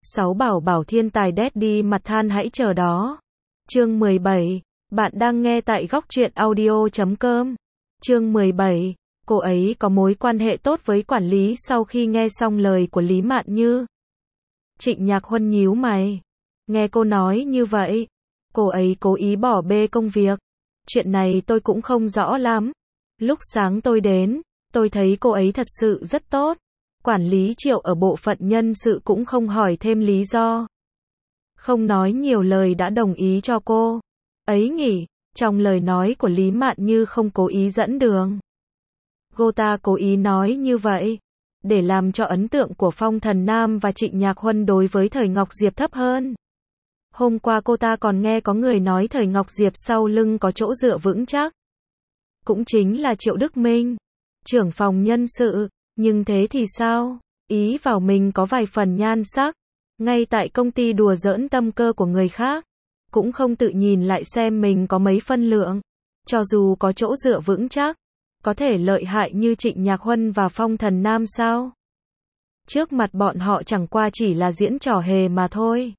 6 bảo bảo thiên tài daddy mặt than hãy chờ đó. Chương 17. Bạn đang nghe tại góc truyện audio.com. Chương 17. Cô ấy có mối quan hệ tốt với quản lý sau khi nghe xong lời của Lý Mạn Như. Trịnh Nhạc Huân nhíu mày. Nghe cô nói như vậy, cô ấy cố ý bỏ bê công việc. Chuyện này tôi cũng không rõ lắm. Lúc sáng tôi đến, tôi thấy cô ấy thật sự rất tốt. Quản lý Triệu ở bộ phận nhân sự cũng không hỏi thêm lý do. Không nói nhiều lời đã đồng ý cho cô ấy nghỉ. Trong lời nói của Lý Mạn Như không cố ý dẫn đường. Cô ta cố ý nói như vậy để làm cho ấn tượng của Phong Thần Nam và Trịnh Nhạc Huân đối với Thời Ngọc Diệp thấp hơn. Hôm qua cô ta còn nghe có người nói Thời Ngọc Diệp sau lưng có chỗ dựa vững chắc. Cũng chính là Triệu Đức Minh, trưởng phòng nhân sự. Nhưng thế thì sao? Ý vào mình có vài phần nhan sắc. Ngay tại công ty đùa giỡn tâm cơ của người khác. Cũng không tự nhìn lại xem mình có mấy phân lượng. Cho dù có chỗ dựa vững chắc, có thể lợi hại như Trịnh Nhạc Huân và Phong Thần Nam sao? Trước mặt bọn họ chẳng qua chỉ là diễn trò hề mà thôi.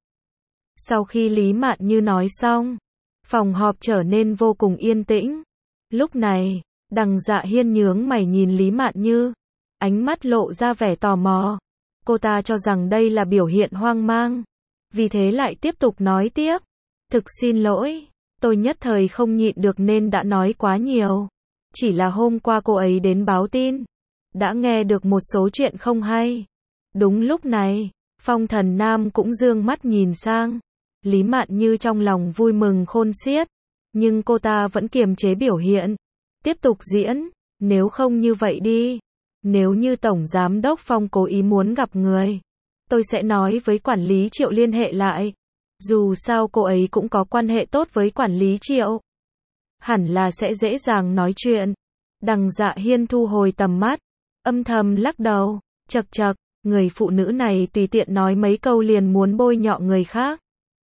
Sau khi Lý Mạn Như nói xong, phòng họp trở nên vô cùng yên tĩnh. Lúc này, Đằng Dạ Hiên nhướng mày nhìn Lý Mạn Như, ánh mắt lộ ra vẻ tò mò. Cô ta cho rằng đây là biểu hiện hoang mang, vì thế lại tiếp tục nói tiếp. Thực xin lỗi, tôi nhất thời không nhịn được nên đã nói quá nhiều. Chỉ là hôm qua cô ấy đến báo tin, đã nghe được một số chuyện không hay. Đúng lúc này, Phong Thần Nam cũng dương mắt nhìn sang. Lý Mạn Như trong lòng vui mừng khôn xiết, nhưng cô ta vẫn kiềm chế biểu hiện. Tiếp tục diễn, nếu không như vậy đi. Nếu như Tổng Giám đốc Phong cố ý muốn gặp người, tôi sẽ nói với quản lý Triệu liên hệ lại. Dù sao cô ấy cũng có quan hệ tốt với quản lý Triệu. Hẳn là sẽ dễ dàng nói chuyện. Đằng Dạ Hiên thu hồi tầm mắt, âm thầm lắc đầu, chậc chậc, người phụ nữ này tùy tiện nói mấy câu liền muốn bôi nhọ người khác.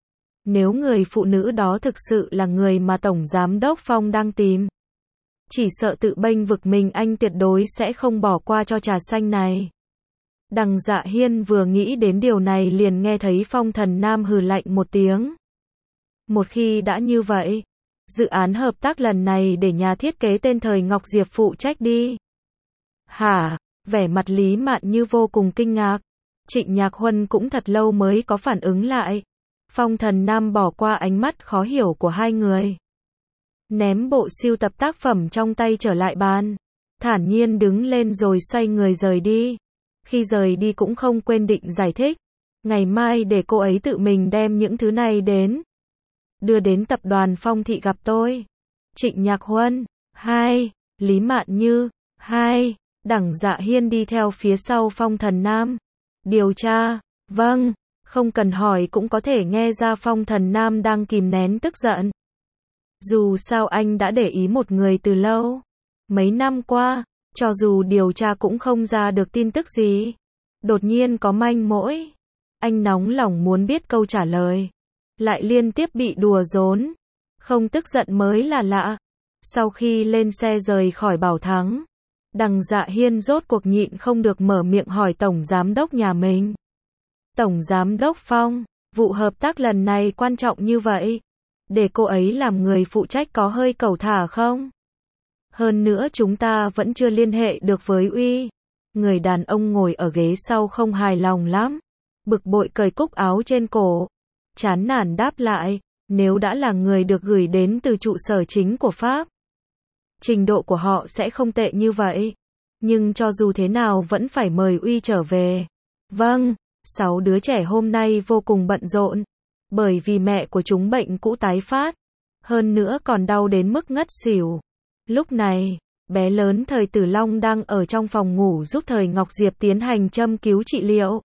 Nếu người phụ nữ đó thực sự là người mà Tổng Giám đốc Phong đang tìm, chỉ sợ tự bênh vực mình anh tuyệt đối sẽ không bỏ qua cho trà xanh này. Đằng Dạ Hiên vừa nghĩ đến điều này liền nghe thấy Phong Thần Nam hừ lạnh một tiếng. Một khi đã như vậy, dự án hợp tác lần này để nhà thiết kế tên Thời Ngọc Diệp phụ trách đi. Hả? Vẻ mặt Lý Mạn Như vô cùng kinh ngạc. Trịnh Nhạc Huân cũng thật lâu mới có phản ứng lại. Phong Thần Nam bỏ qua ánh mắt khó hiểu của hai người, ném bộ sưu tập tác phẩm trong tay trở lại bàn, thản nhiên đứng lên rồi xoay người rời đi. Khi rời đi cũng không quên định giải thích, ngày mai để cô ấy tự mình đem những thứ này đến, đưa đến tập đoàn Phong Thị gặp tôi. Trịnh Nhạc Huân, 2, Lý Mạn Như, 2, Đằng Dạ Hiên đi theo phía sau Phong Thần Nam. Điều tra, vâng, không cần hỏi cũng có thể nghe ra Phong Thần Nam đang kìm nén tức giận. Dù sao anh đã để ý một người từ lâu. Mấy năm qua, cho dù điều tra cũng không ra được tin tức gì. Đột nhiên có manh mối. Anh nóng lòng muốn biết câu trả lời. Lại liên tiếp bị đùa giỡn. Không tức giận mới là lạ. Sau khi lên xe rời khỏi Bảo Thắng, Đằng Dạ Hiên rốt cuộc nhịn không được mở miệng hỏi Tổng Giám đốc nhà mình. Tổng Giám đốc Phong, vụ hợp tác lần này quan trọng như vậy, để cô ấy làm người phụ trách có hơi cẩu thả không? Hơn nữa chúng ta vẫn chưa liên hệ được với Uy. Người đàn ông ngồi ở ghế sau không hài lòng lắm. Bực bội cởi cúc áo trên cổ. Chán nản đáp lại, nếu đã là người được gửi đến từ trụ sở chính của Pháp, trình độ của họ sẽ không tệ như vậy. Nhưng cho dù thế nào vẫn phải mời Uy trở về. Vâng, 6 đứa trẻ hôm nay vô cùng bận rộn. Bởi vì mẹ của chúng bệnh cũ tái phát. Hơn nữa còn đau đến mức ngất xỉu. Lúc này, bé lớn Thời Tử Long đang ở trong phòng ngủ giúp Thời Ngọc Diệp tiến hành châm cứu trị liệu.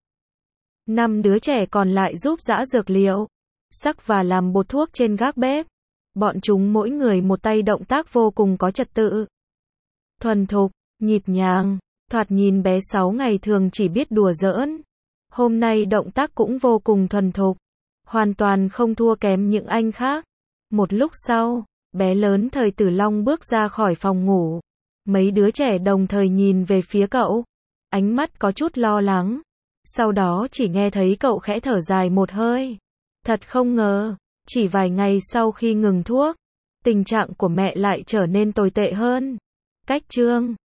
5 đứa trẻ còn lại giúp giã dược liệu, sắc và làm bột thuốc trên gác bếp. Bọn chúng mỗi người một tay động tác vô cùng có trật tự, thuần thục, nhịp nhàng. Thoạt nhìn bé 6 ngày thường chỉ biết đùa giỡn. Hôm nay động tác cũng vô cùng thuần thục, hoàn toàn không thua kém những anh khác. Một lúc sau, bé lớn Thời Tử Long bước ra khỏi phòng ngủ. Mấy đứa trẻ đồng thời nhìn về phía cậu, ánh mắt có chút lo lắng. Sau đó chỉ nghe thấy cậu khẽ thở dài một hơi. Thật không ngờ, chỉ vài ngày sau khi ngừng thuốc, tình trạng của mẹ lại trở nên tồi tệ hơn. Cách chương